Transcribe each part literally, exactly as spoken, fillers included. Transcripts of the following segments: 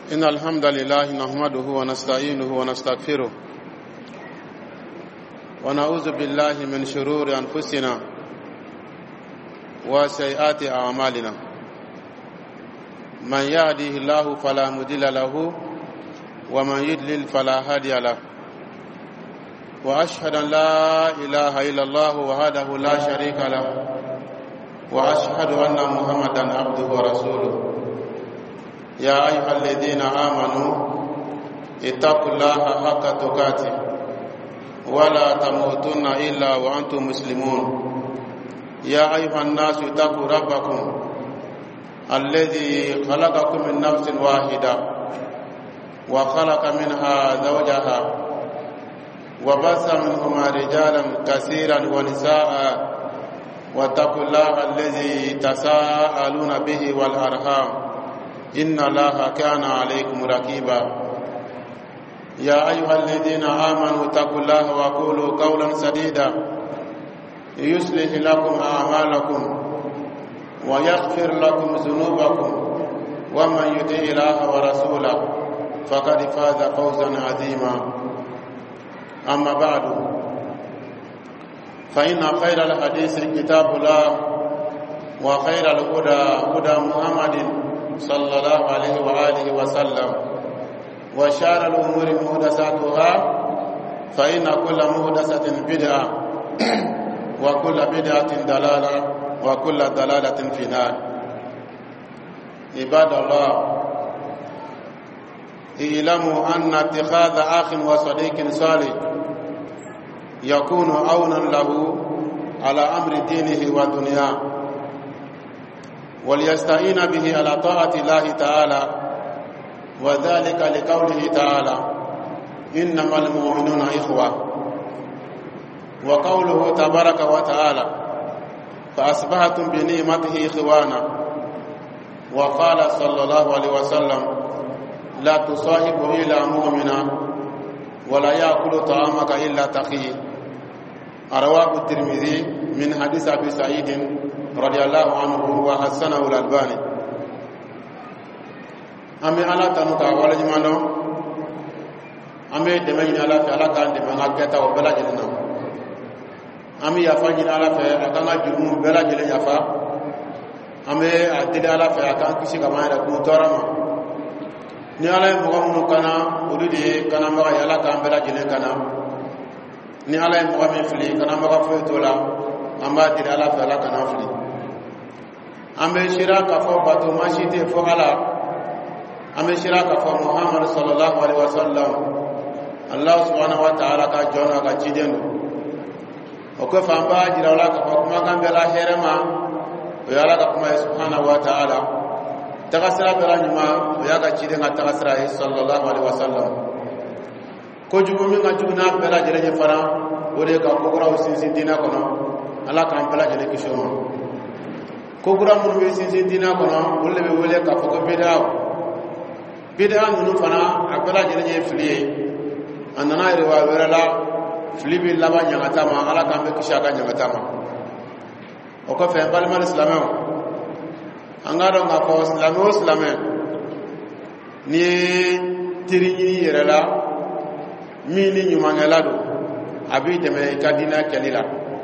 إن الحمد لله نحمده ونستعينه ونستغفره ونعوذ بالله من شرور أنفسنا وسيئات أعمالنا من يهده الله فلا مضل له ومن يضلل فلا هادي له وأشهد أن لا إله إلا الله وحده لا شريك له وأشهد أن محمدا عبده ورسوله يا أيها الذين آمنوا اتقوا الله حق تقاته ولا تموتن إلا وأنتم مسلمون يا أيها الناس اتقوا ربكم الذي خلقكم من نفس واحدة وخلق منها زوجها وبث منهما رجالا كثيرا ونساء واتقوا الله الذي تساءلون به والأرحام إن الله كان عليكم رقيبا يا أيها الذين آمنوا اتقوا الله وقولوا قولا سديدا يصلح لكم أعمالكم ويغفر لكم ذنوبكم ومن يطع الله ورسوله فقد فاز فوزا عظيما أما بعد فإن خير الحديث كتاب الله وخير الهدى هدى محمد صلى الله عليه وآله وسلم وشار الأمور محدثاتها فإن كل محدثة بدعة وكل بدعة ضلالة وكل ضلالة في النار. عباد الله اعلموا أن اتخاذ أخ وصديق صالح يكون عونا له على أمر دينه ودنياه وليستعين به على طاعة الله تعالى وذلك لقوله تعالى إنما المؤمنون إخوة وقوله تبارك وتعالى فأصبحتم بنعمته إخوانا وقال صلى الله عليه وسلم لا تصاحب إلا مؤمنا ولا يأكل طعامك إلا تقي رواه الترمذي من حديث أبي سعيد رضي الله عنه وحسنه الألباني. أمي على تنوكا ولا جمانو أمي دمين على في على كان دمنا كتا وبلا جلنا أمي يفاني على في أكان جرم بلا جل يفا أمي أدل على في أكان كشي كمان يكون تورما ni ala mugamu kana ududi kana maga yala kan bela jine kana ni ala mugami fili kana maga fo tola amba dir ala fa ala kana fili ambe shiraka fo batu mashite fo ala ambe shiraka fo muhammad sallallahu alaihi wasallam allah subhanahu wa ta'ala ka jona ka jidendo o ko fa amba jira ala ka fo kuma kan bela herema o yala ka kuma subhanahu wa ta'ala tagasira beranyuma oyaga chide nga tagasira sallallahu alaihi wasallam ko jugo mi nga juguna bela jere fara ode ka kokora usinsin dina kono ala kan bela jere kishono kokora mun be sinsin dina kono ulle be wole ka foko beda beda nunu fana abela jere filiye anana rewa werala filibi laba nyangata ma ala kan be kishaka nyangata ma o ko fe balmal islamo angaro nga ko islamo islame ni tirini yerela mini nyumangela do abi deme kadina kelila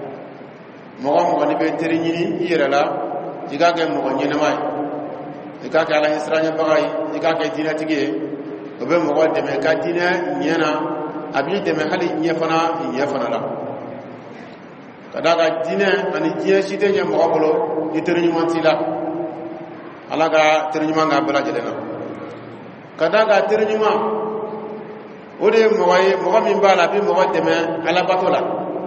mo mo ni be tirini yerela digage mo nyina mai digage ala isranya bagai digage dina tige obe mo deme kadina nyena abi deme hali nyefana nyefana la kadaga dina ani jiya shite nya mo bolo ni tirini mantila alaga terinyuma nga bela jelena kadaga terinyuma ode moy mo min bala bi mo deme ala batola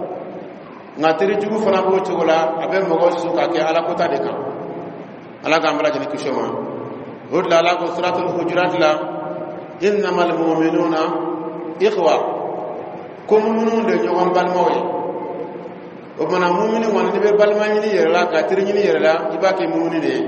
nga teri jugu fana bo chogola abe mo go suka ke ala kota de kan alaga bela jene kishoma odla ala ko suratul hujurat la innamal mu'minuna ikhwa kum munun de nyogon balmoy o mana mu'mini won de be balmani ni yerla ka terinyini ni yerla ibake mu'mini de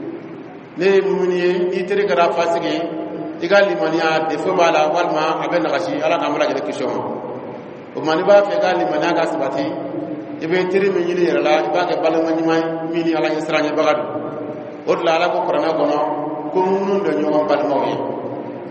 ne mumini ni tere gara fasige igali mania defo bala walma aben gashi ala kamala jere kishon o mani ba fe gali mania ga sabati ibe tere mi yiri yala ibake balama nyimai mini ala isranya bagadu odla ala ko korana kono ko munun do nyoma balma wi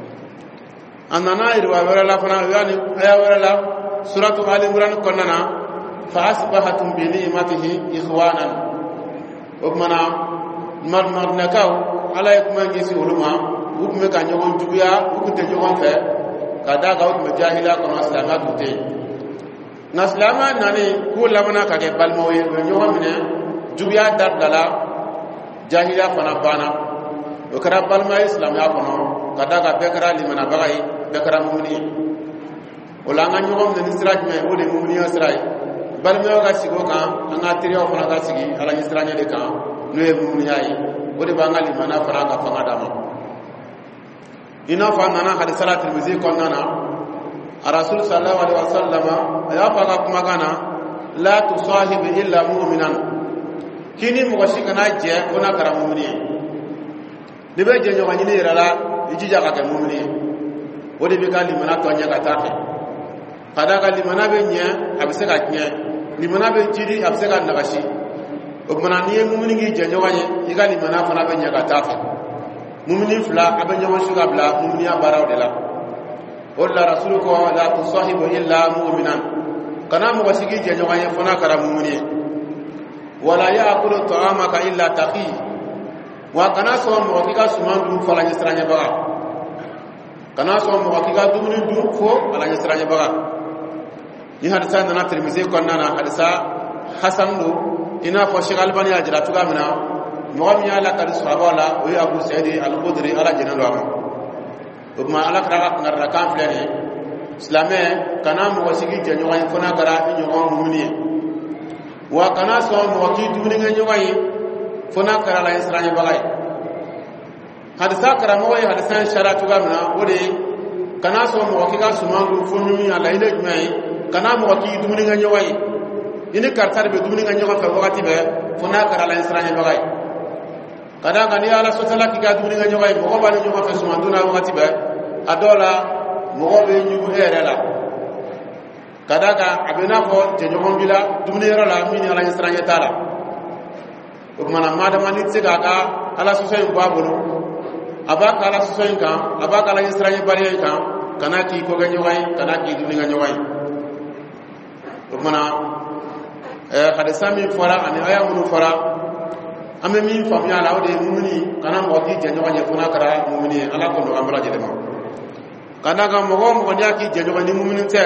anana irwa wala fana yani aya wala suratu ali imran konnana fa asbahatum bi ni'matihi ikhwanan obmana mar mar nakaw ala yakuma ngisi uluma hukume ka nyogon juguya hukunte nyogon fe kada ga hukume jahila kono islama dute na islama nani ku lamana ka ke balmoye nyogon mine juguya dardala jahila fana bana o kara balma islam ya kono kada ga bekara limana bagai bekara mumni wala nga nyogon ne siraj me o de mumni siraj balma ga sigo kan anga tiriyo fana ga sigi ala nisranya de kan noye mumni yayi o de bangali mana fara ga fanga dama ina fa nana hadith salatul mizi konnana rasul sallallahu alaihi wasallama ya faga kuma kana la tusahib illa mu'minan kini mugashi kana je ona kara mu'mini dibe je nyoga nyini rala ijija ka mu'mini wodi be kali mana to nya ka tafe kada ka limana be nya abise ka nya limana be jidi abise ka nagashi ogmana ni mu'mini gi je nyoga nyi igali mana fana be nya ka tafe mu'mini fla abanya washuga bla mu'mini abaraw de la wala rasuluko la tusahibu illa mu'minan kana mo wasigi je nyoganye fona kara mu'mini wala ya'kulu ta'amaka illa taqi wa kana so mo wakika sumandu fala nyisranya baga kana so mo wakika dumuni du fo ala nyisranya baga ni hadisa na Tirmidhi konna na hadisa hasan do ina fo Sheikh Albani ajra tuga mina momi ala kadi sahaba la o Abu Sa'id al-Khudri ala jinan wa ma ala kara ngara kan flere islamé kana mo wasigi je nyoy fona kara nyoy mu'mini wa kana so mo waki dumini nyoy fona kara la israni bagay hadisa kara mo way hadisa sharatu gamna wode kana so mo waki ga sumandu fonumi ala ile jmai kana mo waki dumini nyoy ini kartar be dumini nyoy fa wakati be fona kara la israni bagay kada ngani ala sotala ki ga dumini nga nyogay mo ba nyoma fa suma duna wakati ba adola mo be nyugo erela kada ka abena ko je nyogom bila dumini erela mini ala isranya tala o mana mada manit se ga ala sosay babulu abaka ala sosay kan abaka ala isranya bari kan kana ki ko ga nyogay kana ki dumini nga nyogay o mana eh hadisa mi fara ani aya munu fara ame min famya la ode mu'mini kana mo ki je nyoga nyefuna kara mu'mini ala ko no amra je dema kana ga mo go mo nya ki je nyoga ni mu'mini te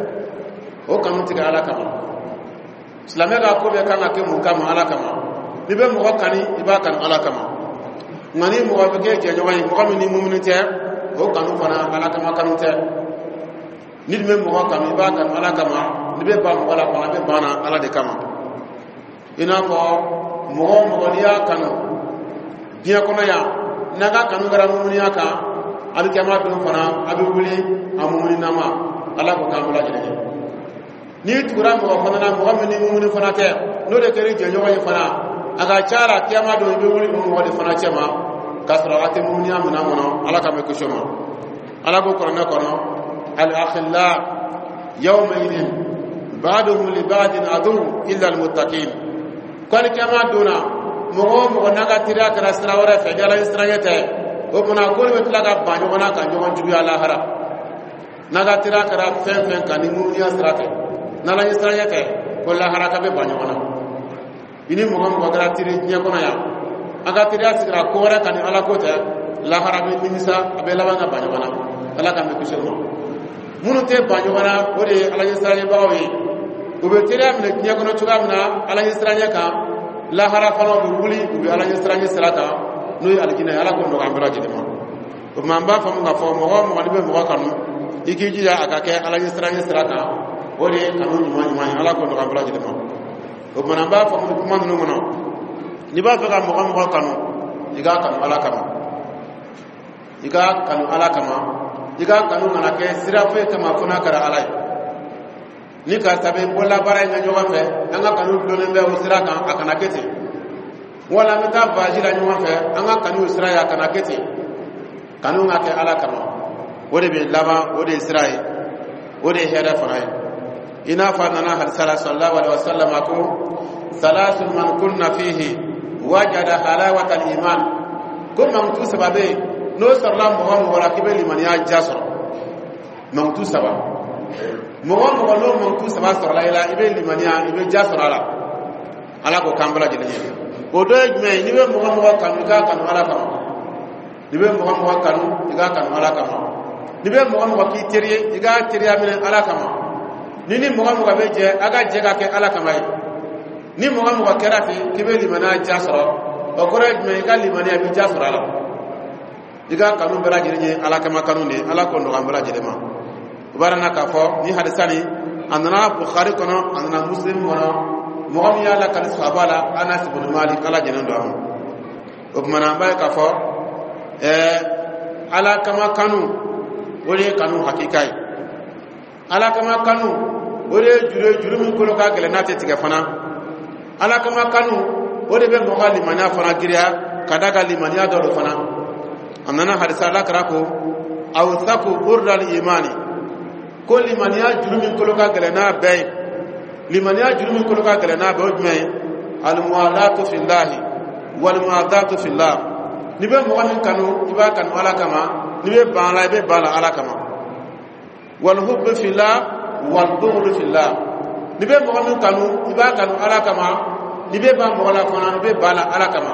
o kanu tiga ala kama islamé ga ko be kana ke mu kama ala kama ni be mo kani iba kan ala kama ngani mo ga ke je nyoga ni mo kami ni mu'mini te o kanu fana ala kama kanu te ni be mo kami iba kan ala kama ni be ba mo ala kama be bana ala de kama ina ko mogo mogo niya kanu biya kono ya naga kanu gara mumuniya ka abi kama do fana abi wuli amumuni nama ala ko kamula jere ni tukura mogo fana na mogo mini mumuni fana te no de keri je nyoga fana aga chara kiyama do be wuli mogo de fana chema kasra ate mumuniya muna mono ala ka me ko shoma ala ko kono kono al akhilla yawma idin ba'duhum li ba'din adu illa al muttaqin kwani kama duna mogo mogo naga tira kara sira wara fe jala israyete o mona ko be tlaga banyo ona ka nyogon jubi ala hara naga tira kara fen fen kan ni mu'miniya strate nala israyete ko la hara ka be banyo ona ini mogo mogo gara tiri nya kono ya aga tira sira ko wara kan ala ko ta la hara be minisa abe la banga banyo ona ala ka me kusho munu te banyo ona o de ala israyete bawi ube tira mne nya kono chuga mna ala isranya ka la hara falo be wuli ube ala isranya salata noy alkina ala ko no ambra jidima o mamba famu nga fo mo mo be mo kanu ikiji ya akake ala isranya salata wori kanu nyuma nyuma ala ko no ambra jidima o manamba famu ko man no mono ni ba fa mo mo kanu iga kanu ala kama iga kanu ala kama iga kanu manake sirafe kama kuna kara alai ni ka sabe bola bara nga nyoga fe anga kanu dole be usira kan akana kete wala meta bajira nyoga fe anga kanu usira ya kana kete kanu ngate ala kama wode be lama wode isra'i wode hera farai ina fa nana hal sallallahu alaihi wasallam ko salasun man kunna fihi wajada halawata al-iman kuma mtu sababe no sallam muhammad wala kibeli man ya jasra mankutu saba mɔgɔ mɔgɔ n'o mankutu saba sɔrɔla i la i bɛ limaniya i bɛ ja sɔrɔ a la ala k'o kan bɛɛ lajɛlen ye o dɔ ye jumɛn ye n'i bɛ mɔgɔ mɔgɔ kanu i k'a kanu ala kama n'i bɛ mɔgɔ mɔgɔ kanu i k'a kanu ala kama n'i bɛ mɔgɔ mɔgɔ k'i teri ye i k'a teriya minɛ ala kama ni ni mɔgɔ mɔgɔ bɛ jɛ a ka jɛ ka kɛ ala kama ye ni mɔgɔ mɔgɔ kɛra ten k'i bɛ limaniya ja sɔrɔ o kɔrɔ ye jumɛn i ka limaniya i bɛ ja sɔrɔ a la i ka kanu bɛɛ lajɛlen ye ala kama kanu de ala k'o nɔgɔya bɛɛ lajɛlen ma o b'a na k'a fɔ ni hadisa ni a nana Bukhari kɔnɔ a nana Muslim kɔnɔ mɔgɔ min y'a lakali sahaba la Anas ibn Malik ala jɛnen don a ma o tuma na an b'a ye k'a fɔ ɛɛ ala kama kanu o de ye kanu hakika ye ala kama kanu o de ye juru ye juru min kolo ka gɛlɛn n'a tɛ tigɛ fana ala kama kanu o de bɛ mɔgɔ limaniya fana giriya ka da ka limaniya dɔ do fana a nana hadisa ala kɛra ko awsaku urdal imani ko limaniya juru min kolo ka gɛlɛn n'a bɛɛ ye limaniya juru min kolo ka gɛlɛn n'a bɛɛ o jumɛn ye almuwalatu fillahi walmuadatu fillah ni bɛ mɔgɔ min kanu i b'a kanu ala kama ni bɛ ban la i bɛ ban la ala kama walhubbu fillah walbughdu fillah ni bɛ mɔgɔ min kanu i b'a kanu ala kama ni bɛ ban mɔgɔ la fana ni bɛ ban la ala kama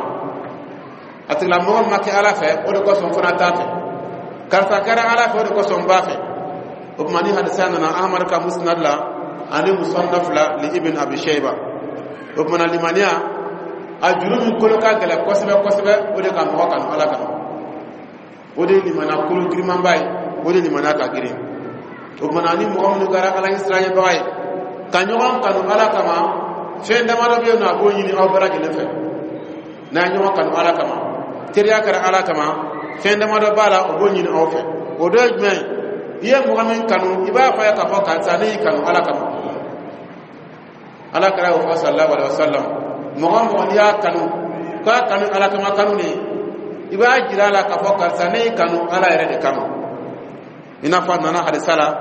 a tigila mɔgɔ ma kɛ ala fɛ o de kosɔn fana t'a fɛ karisa kɛra ala fɛ o de kosɔn b'a fɛ o tuma ni hadisa nana ahmad ka musnad la ani musannaf la li ibn abi shayba o tuma na limaniya a juru min kolo ka gɛlɛn kosɛbɛ kosɛbɛ o de ka mɔgɔ kanu ala kama o de limaniya kolo girimanba ye o de limaniya ka girin o tuma na ni mɔgɔ minnu kɛra ala ɲɛsiranɲɛbaga ye ka ɲɔgɔn kanu ala kama fɛn damadɔ bɛ yen nɔ a b'o ɲini aw bɛɛ lajɛlen fɛ n'a ye ɲɔgɔn kanu ala kama teriya kɛra ala kama fɛn damadɔ b'a la o b'o ɲini aw fɛ o dɔ ye jumɛn ye i ye mɔgɔ min kanu i b'a fɔ ye k'a fɔ karisa ne y'i kanu ala kama ala kɛra y'o fɔ sallallahu alaihi wasallam mɔgɔ mɔgɔ n'i y'a kanu k'a kanu ala kama kanu de i b'a jira a la k'a fɔ karisa ne y'i kanu ala yɛrɛ de kama i n'a fɔ a nana hadisa la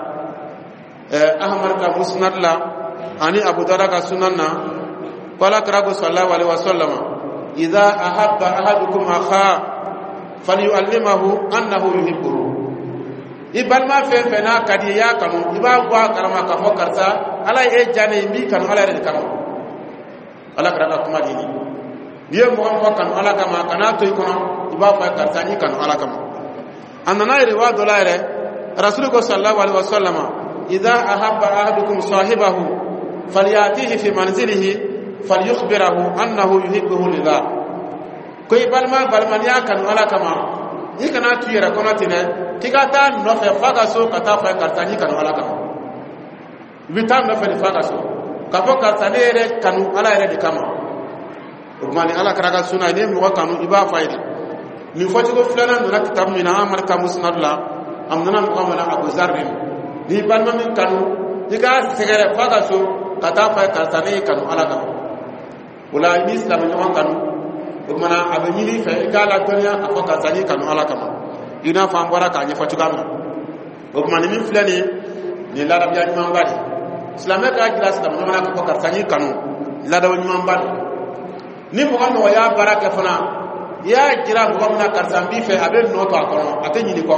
ɛɛ ahmad ka musnad la ani abu dawuda ka sunan na ko ala kɛra ko sallallahu alaihi wasallam idha ahabba ahadukum akha falyu'allimahu annahu yuhibbuhu i balima fɛn fɛn n'a ka di i y'a kanu i b'a bɔ a kalama k'a fɔ karisa ala ye e diya ne ye n b'i kanu ala yɛrɛ de kama ala kɛra ka kuma di n'i ye mɔgɔ mɔgɔ kanu ala kama kan'a to i kɔnɔ i b'a fɔ karisa n y'i kanu ala kama a nana yɛrɛ dɔ la yɛrɛ rasulu ko sallallahu alaihi wasallam idha ahabba ahadukum sahibahu falyatihi fi manzilihi falyukhbirahu annahu yuhibbuhu lillah ko i balima balima n'i y'a kanu ala kama i kana tu yɛrɛ kɔnɔ ten dɛ k'i ka taa nɔfɛ f'a ka so ka taa fɔ karisa n'i kanu ala kama i bɛ taa nɔfɛ de f'a ka so k'a fɔ karisa ne yɛrɛ kanu ala yɛrɛ de kama o tuma ni ala kɛra ka sunna ne mɔgɔ kanu i b'a fɔ a ye de nin fɔcogo filanan donna kitabu min na an amadu ka musnad la a nana mɔgɔ min na abu zar de n'i balima min kanu i k'a sɛgɛrɛ f'a ka so ka taa fɔ a ye karisa ne y'i kanu ala kama o la n'i silamɛ ɲɔgɔn kanu o tuma na a bɛ ɲini i fɛ i k'a ladɔnniya k'a fɔ karisa n'i kanu ala kama i n'a fɔ an bɔra k'a ɲɛfɔ cogoya min na o tuma ni min filɛ nin ye nin ye ladabiya ɲumanba de silamɛ k'a jira silamɛ ɲɔgɔn na k'a fɔ karisa n'i kanu ladabi ɲumanba de ni mɔgɔ mɔgɔ y'a baara kɛ fana i y'a jira mɔgɔ min na karisa n b'i fɛ a bɛ nɔ to a kɔnɔ a tɛ ɲini kɔ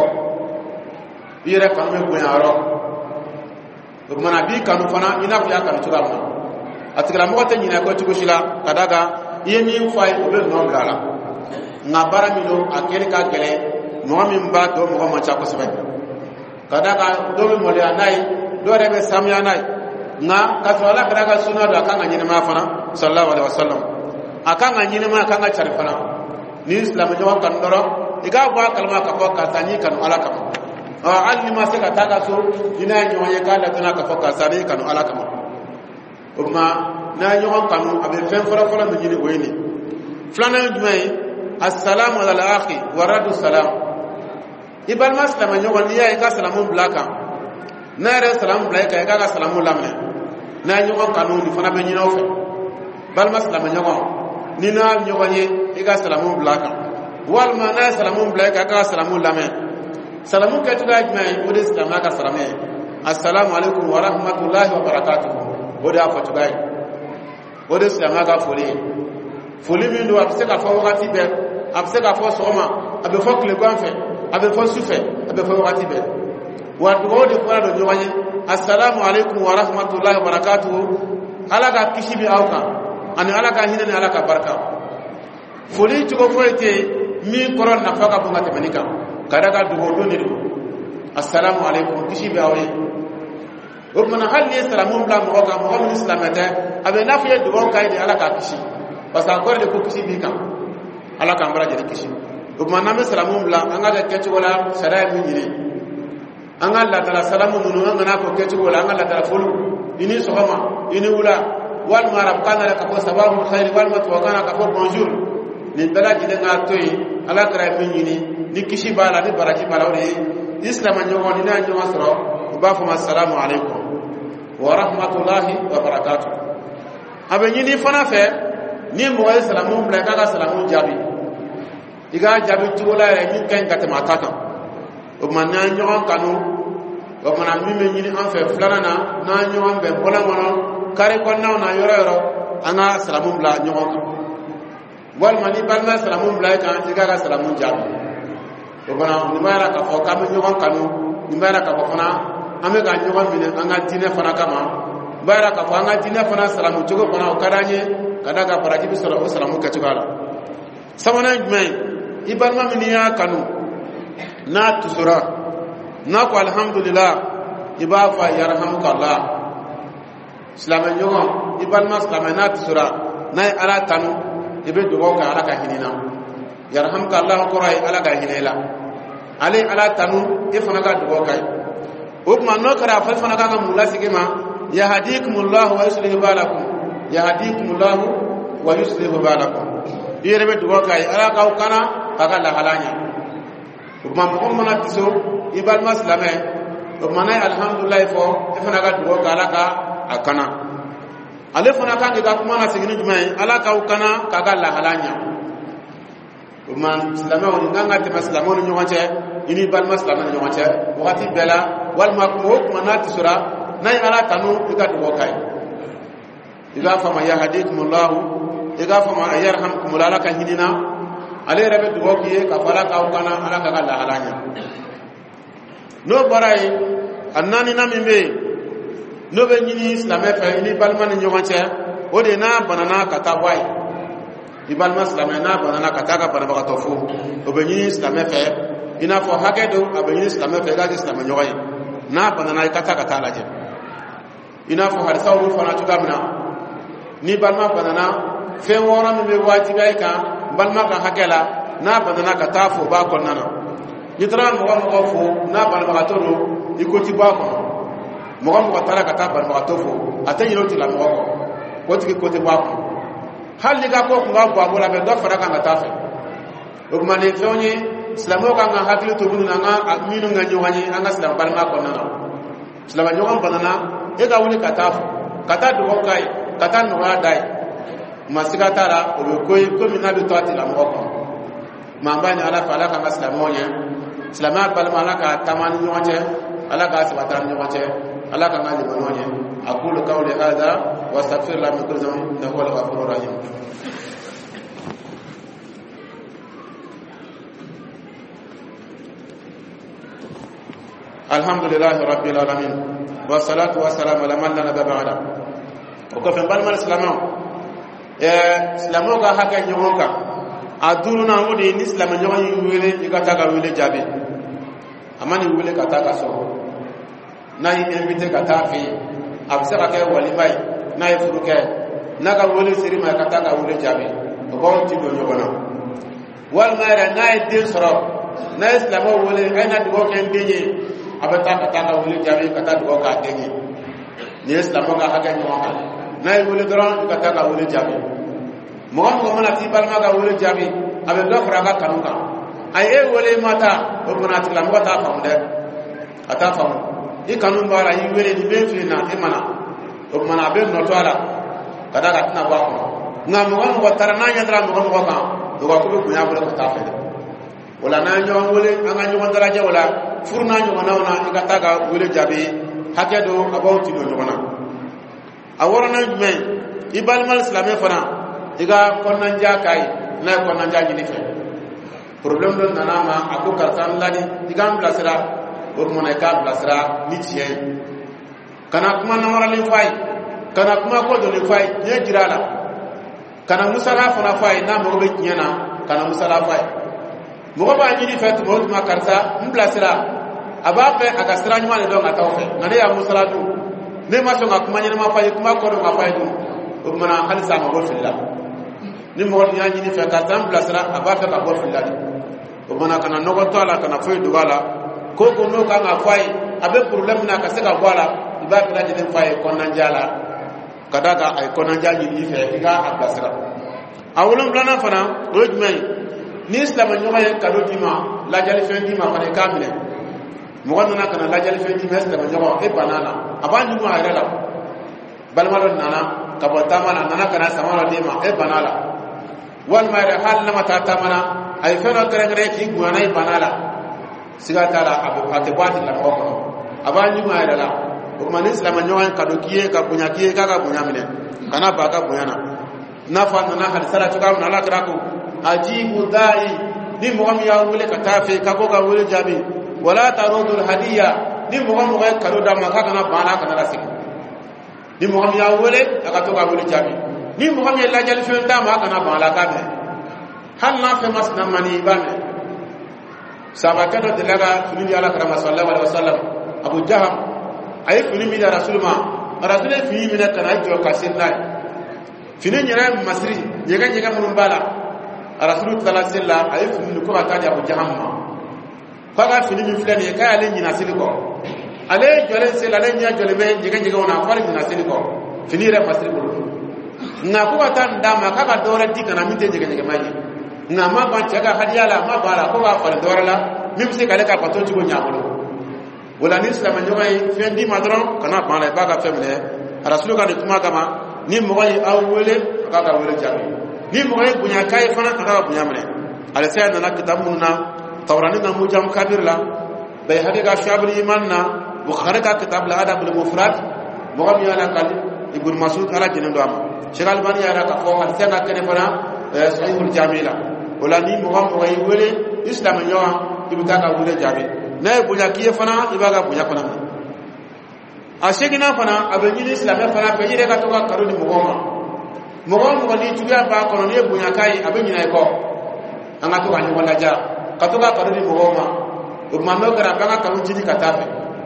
i yɛrɛ kanu bɛ bonya yɔrɔ o tuma na a b'i kanu fana i n'a fɔ i y'a kanu cogoya min na a tigilamɔgɔ tɛ ɲinɛ kɔ cogo si la ka d'a kan i ye min fɔ a ye o bɛ nɔ bila a la nka baara min don a kɛli ka gɛlɛn mɔgɔ min b'a dɔn mɔgɔ man ca kosɛbɛ ka d'a kan dɔw bɛ maloya n'a ye dɔw yɛrɛ bɛ sanuya n'a ye nka k'a sɔrɔ ala kɛra ka sunna don a kan ka ɲɛnɛmaya fana sallallahu alaihi wasallam a kan ka ɲɛnɛmaya a kan ka cari fana ni silamɛ ɲɔgɔn kanu dɔrɔn i k'a bɔ a kalama k'a fɔ karisa n'i kanu ala kama ɔ hali ni ma se ka taa ka so i n'a ye ɲɔgɔn ye k'a ladɔnniya k'a fɔ karisa n'i kanu ala kama o tuma n'a ye ɲɔgɔn kanu a bɛ fɛn fɔlɔ-fɔlɔ min ɲini o ye nin filanan ye jumɛn ye assalamu ala akhi wa radu salam i balima silamɛ ɲɔgɔn n'i y'a ye i ka salamu bila a kan n'a yɛrɛ salamu bila i kan i k'a ka salamu laminɛ n'a ye ɲɔgɔn kanu nin fana bɛ ɲini aw fɛ balima silamɛ ɲɔgɔn ni n'a ɲɔgɔn ye i ka salamu bila a kan walima n'a ye salamu bila i kan i ka salamu lamɛn salamu kɛcogoya jumɛn ye o de ye silamɛya ka salamu ye assalamu alaikum wa rahmatullahi wa barakatuhu o de y'a fɔcogoya ye o de ye silamɛya ka foli ye foli min don a bɛ se ka fɔ wagati bɛɛ a bɛ se ka fɔ sɔgɔma a bɛ fɔ tilegan fɛ a bɛ fɔ su fɛ a bɛ fɔ wagati bɛɛ wa dugo de fara do nyawani assalamu alaikum wa rahmatullahi wa barakatuh ala ga kisi bi awka ani ala ga hinani ala ka barka foli tugo foyte mi koron na faka bunga temanika kada ga dugo do ni assalamu alaikum kisi bi awai o mana halli salamu bla mo ga mo min islamata abe nafiye dugo kai de ala ka kisi parce que encore de ko kisi bi kan ala ka mbara de kisi o mana me salamu bla anga de ketu wala sara mi nyiri anga la tala salamu nunu anga na ko ketu wala anga la tala fulu ini sohama ini wula wal marab kana ka ko sababu khair wal matwakana ka ko bonjour ni bala jide nga toy ala kara mi nyini ni kisi bala ni baraji bala woni islam nyogo ni na nyogo soro ba fa assalamu alaikum wa rahmatullahi wa barakatuh abe nyini fana fe ni mo salamu bla ka salamu jabi iga jabi tugola re ni kan ka tema tata o manna nyogo kanu o mana mi me nyini an fe flana na na nyogo be bola ngono kare ko naw na yoro yoro anga salamu bla nyogo wal mani balma salamu bla ka iga ka salamu jabi o mana ni mara ka ko kam nyogo kanu ni mara ka ko fana ame ga nyogo mine anga dine fana kama bara ka ko anga dine fana salamu jogo fana o kadanye kada ga paraji bi salamu salamu ka tugala samana jme ibalma miniya kanu na tusura na ko alhamdulillah ibafa yarhamukallah salama nyogo ibalma salama na tusura na ala tanu ibe dugo ka ala ka hinina yarhamukallah ko rai ala ga hinela ale ala tanu ifana ga dugo kai o kuma no kara fa fana ga mulla sigema yahdikumullahu wa yuslihu balakum yahdikumullahu wa yuslihu balakum yere be dugo kai ala ka kana kaga la halanya o kuma mo mo na tiso ibal maslame o manai alhamdulillah fo ifana ga dugo ka ala ka akana ale fana ka ga kuma na sigini jumai ala ka kana kaga la halanya o man islama woni nganga te maslamo no nyowache ini bal maslama no nyowache wakati bela wal makmo kuma na tisura nay ala tanu iga dugo kai iga fama yahdikumullahu iga fama yarhamkum la ka hinina ale rebe dugo kiye ka fala ka kana ala ka la halanya no barai annani na mimbe no be nyini islam fa ini bal man nyowache o de na banana katawai ibal maslama na banana kataka banana ka tofu o be nyini islam fa ina fo hakedo abenyi islam fa ga islam nyoy na banana kata kata laje ina fo harisa wu fana tugamna ni balma banana fe wora mi be wajibi ay ka balma ka hakela na banana kata fo ba ko nana yitra mo mo fo na balma ka tolo ikoti ba ko mo mo tara kata balma ka tofo atanyi no tila mo ko ko tiki ko te ba ko hali ga ko ko ba bo la be do fara ka ngata fe o kuma ne fionyi islamu ka nga hakili to bunu nga aminu nga nyowani anga islam balma ko nana islam nyowam banana e ga wuli katafu kata do kai kata no dai masika tara o be koy ko mina do tati la mo ko mambani ala fala ka islamu nya islam balma la ka tamani nyowache ala ka sabatan nyowache ala ka ngali bononye aqulu qawli hadha wa astaghfirullah min kulli dhanbin innahu huwal ghafurur rahim alhamdulillah rabbil alamin wassalatu wassalamu ala man la nabiyya ba'da o ko fe balmal islamo eh islamo ga haka nyonka aduru na wodi ni islamo nyonyi wele ikata ga wele jabe amani wele kata ka so na yi invite kata fi absara ka wali bai na yi furuke na ga wele sirima kata ga wele jabe o ko ti do nyobana wal mara na yi din soro na islamo wele aina dugo ken denye abata kata wuli jabi kata dugo ka dengi ni islam ga haga ni wa na wuli dron kata ka wuli jabi mo mo mana ti balma ga wuli jabi abe do fra ga kanuka ay e wuli mata o bona ti la mo ta famde ata fam i kanun bara yi wele ni be fi na e mana o mana be no to ala kada ga tna ba ko na mo mo tara na nya dra mo mo ka do ko ko nya bo ko ta fe wala na nyo wuli anga nyo daraja wala furna nyona wana ikata ga wele jabe hakedo about do nyona aworona men ibal mal islamé fana iga konna njakai na konna njaji ni fe problem don nanama aku kartan ladi igam blasira o kuma na ka blasra ni tiye kana kuma na wara le fay kana kuma ko do le fay ne jirala kana musala fana fay na mo be nyana kana musala fay mo ba ni fet mo ma karta mblasra aba pe aga sra nyuma le do ngata ofe ngane ya musala du ne ma so ngakuma nyana ma fay kuma ko do ma fay du o kuma na khalisa ma go fillah ni mo ni anyi ni fe karta mblasra aba pe ka go fillah o mana kana no ko to ala kana fay du gala ko ko no ka nga fay abe problem na ka se ka gwala iba bi la jidin fay ko nan jala kadaga ay ko nan jali ni fe iga ablasra awulum blana fana rojmay ni islam nyoma ye kado dima la jali fe dima fana kamile mo ko na kana la jali fe dima islam nyoma e banana abani mo ayra la balmalo nana ka botama nana kana samalo dima e banala wal mayra hal na mata tamana ay fe no kare kare ki gwana e banala siga tala abu ate bati la ko abani mo ayra la o man islam nyoma kado kiye ka bunya kiye ka ka bunya mine kana ba ka bunya na na fa na hal sala tuka na la krako ajibu dai ni mo am ya wule ka tafe ka ko ka wule jabi wala tarudul hadiya ni mo am ga kado da ma ka kana bana kana rasik ni mo am ya wule ka to ka wule jabi ni mo am ya la jali fe da ma kana bana ka me hal na fe mas na mani bane sabaka do dilaga tuni ala karama sallallahu alaihi wasallam abu jaham ay fini mi da rasulma rasul fi mi na kana jo kasinna fini nyira masri yega yega mun bala rasul sallallahu alaihi wasallam ay fini ko ka ja abu jaham faga fini mi fulani ka ale nyina siliko ale jole sel ale nya jole be yega yega ona fari nyina siliko fini re masri ko na ko tan dama ka ka dora dikana mi te yega yega maji na ma ban taga hadiyala ma bala ko ka fari dora la mi se kale ka pato ci ko nyaabolo wala ni islam nyomay fendi madron kana bala ba ka femne rasul ka ni tuma kama ni moy awwele ka ka wele jabi ni moy bunya kay fana ka bunya mene ala sayna na kitabuna tawrani na mujam kabir la bay hadiga shabri iman na bukhari ka kitab la adab al mufrad mogam yana kal ibn masud ala jinen do am sheikh albani yana ka ko al sayna kene fana sahihul jamila wala ni mogam moy wele islam nyoma ibuka ka wele jabi na bunya kiye fana ibaga bunya fana ashegina fana abenyi islam fana pe yire ka to ka karuni mugoma mugoma ko ni tuya ba ko ni bunya kai abenyi na ko anga to kan wala ja ka to ka karuni mugoma umma no kara banga karu jini katafe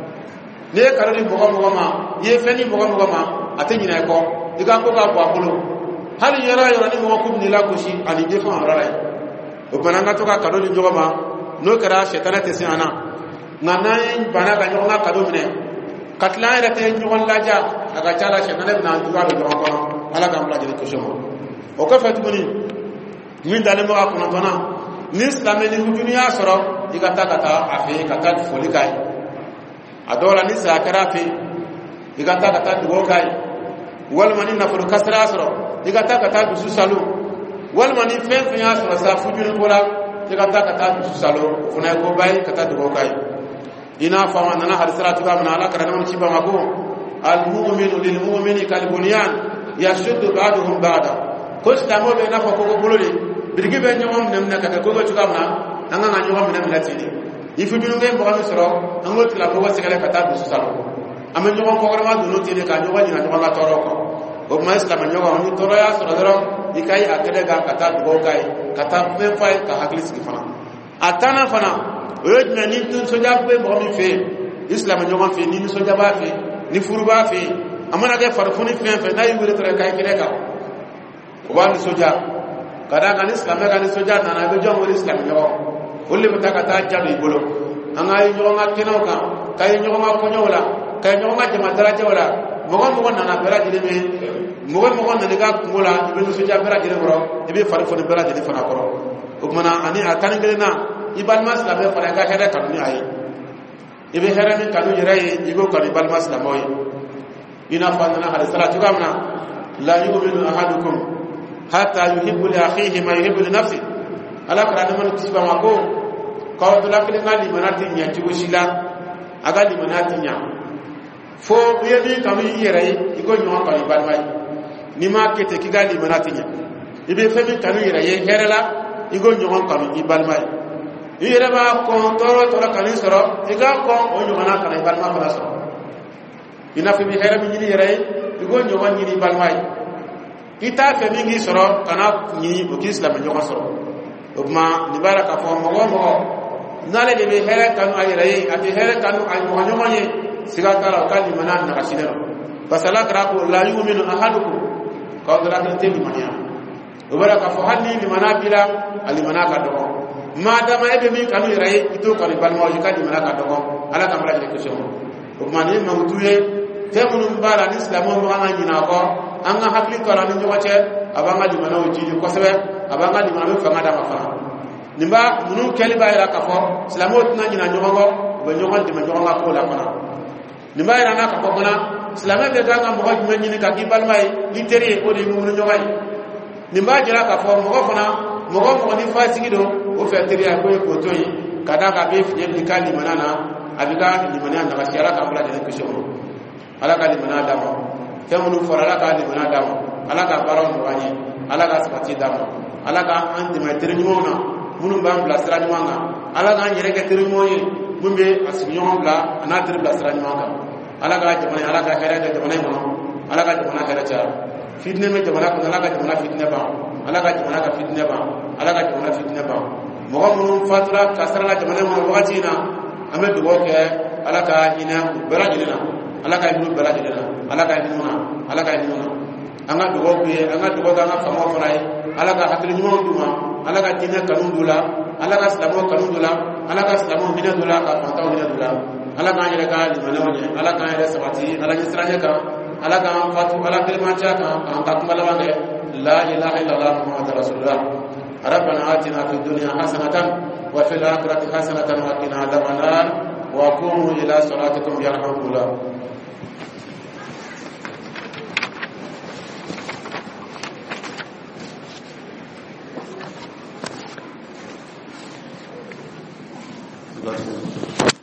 ne karuni mugoma mugoma ye feni mugoma mugoma atenyi na ko diga ko ka kwa kulo hali yara yara ni mo ko ni la ko shi ali je fa harala umma nga to ka karuni mugoma no kara shetana te sana nganayin bana ga nyonga kado mine katla ira te nyon laja aga chala shetana bina duwa be ko ko ala ga mla jere ko shomo o ka fatu ni min dale mo ko na tona ni islam ni dunya soro igata kata afi kata foli kai adola ni sa karafi igata kata dugo kai wal mani na furu kasra soro igata kata dusu salu wal mani fe fe ya soro sa fujuru kola igata kata dusu salu funa ko bai kata dugo kai ina fama nana hadisatu kama na ala karana mchiba mago almu'minu lilmu'mini kalbunyan yashuddu ba'duhum ba'da kosta mo be na fa ko bolori birgi be nyom nem na kata ko go chukamna anga nga nyom nem na tini ifu dunu be mbo soro ango tila ko wasikale kata du salo ame nyom ko ma du no tini ka nyom ni na nyom ga toro ko o ma islam nyom ni toro ya soro doro ikai akede ga kata du kai kata be fai ka haklis ki fana atana fana oyedna ni tun soja be mo mi fe islam nyoma fe ni soja ba fe ni furu ba fe amana ke farfuni fe fe na yure tere kai kireka o ba ni soja kada kan islam ga ni soja na na be jongo islam nyo ulle mutaka ta jalu ibolo anga yi nyoma kino ka kai nyoma ko nyola kai nyoma jama daraja wala mo mo na na bera jide me mo mo na ni ga ngola ibe soja bera jide bro ibe farfuni bera jide fana ko o mana ani akani gelena ibal maslam e fara ga hera kanu ayi ibe hera min kanu yirai igo kanu ibal maslam oy ina fadana hal salatu kamna la yu'minu ahadukum hatta yuhibbu li akhihi ma yuhibbu li nafsi ala kana man kisba mako ko to la kile ngali manati nya ti wosila aga di manati nya fo yedi kanu yirai igo nyo kanu ibal mai ni ma kete kigali manati nya ibe femi kanu yirai hera la igo nyo kanu ibal mai yere ba ko toro toro kan soro iga ko o nyoma kan balma ko soro ina fi bi hera bi ni yere igo nyoma ni balmai ita fe mi ngi soro kana ni o ki islam nyoma soro kuma ni baraka fo mo mo nale de be hera kan ayere ati hera kan ay mo nyoma ni siga kala kan ni manan na kasinero basala kra ko la yu'minu ahadukum ka dara kan te limania o baraka fo hanni limana bila alimana ka do madama ebe min kanu yere ito kan balma o jikadi mana ka do ala kan bala de question o mani mawtuye temunum bala ni islamu mo anga nyina ko anga hakli to ala ni joxe abanga limana o jidi ko sebe abanga limana fa ngada ma fa nimba munu keli bayra ka fo islamu tuna nyina nyogo be nyogo de ma nyogo ko la fana nimba ira na ka fo bona islamu be ga mo ko nyini ka ki balmai literi o de mu nyogo nimba jira ka fo mo ko fana mo ko mo ni fasiki do o fe teri ko ko toyi kada ka be fi ni kali manana abiga ni manana na basiara ka bula de question ala ka ni manana dama temunu forala ka ni manana dama ala ka baron wani ala ka sabati dama ala ka anti ma teri nyona munu ba bla sra nyanga ala ka nyere ke teri moyi mumbe asinyo bla ana teri bla sra nyanga ala ka jamana ala ka hera de jamana mo ala ka jamana hera cha fitne me jamana ko ala ka jamana fitne ba ala ka jamana ka fitne ba ala ka jamana fitne ba mo ko mun fatura kasara la jamana mo wakati na ame dugo ke ala ka ina bera jina ala ka ibnu bera jina ala ka ibnu na ala ka ibnu na anga dugo ke anga dugo ga na famo farai ala ka hakli nyimo duma ala ka dina kanun dula ala ka islamu kanun dula ala ka islamu hina dula ka fataw hina dula ala ka yere ka limane ala ka yere sabati ala yisranya ka ala ka fatu ala kelma cha ka ka kumala wange la ilaha illallah muhammadur rasulullah ربنا آتنا في الدنيا حسنة وفي الآخرة حسنة وقنا عذاب النار وقوموا إلى صلاتكم يرحمكم الله. Gracias.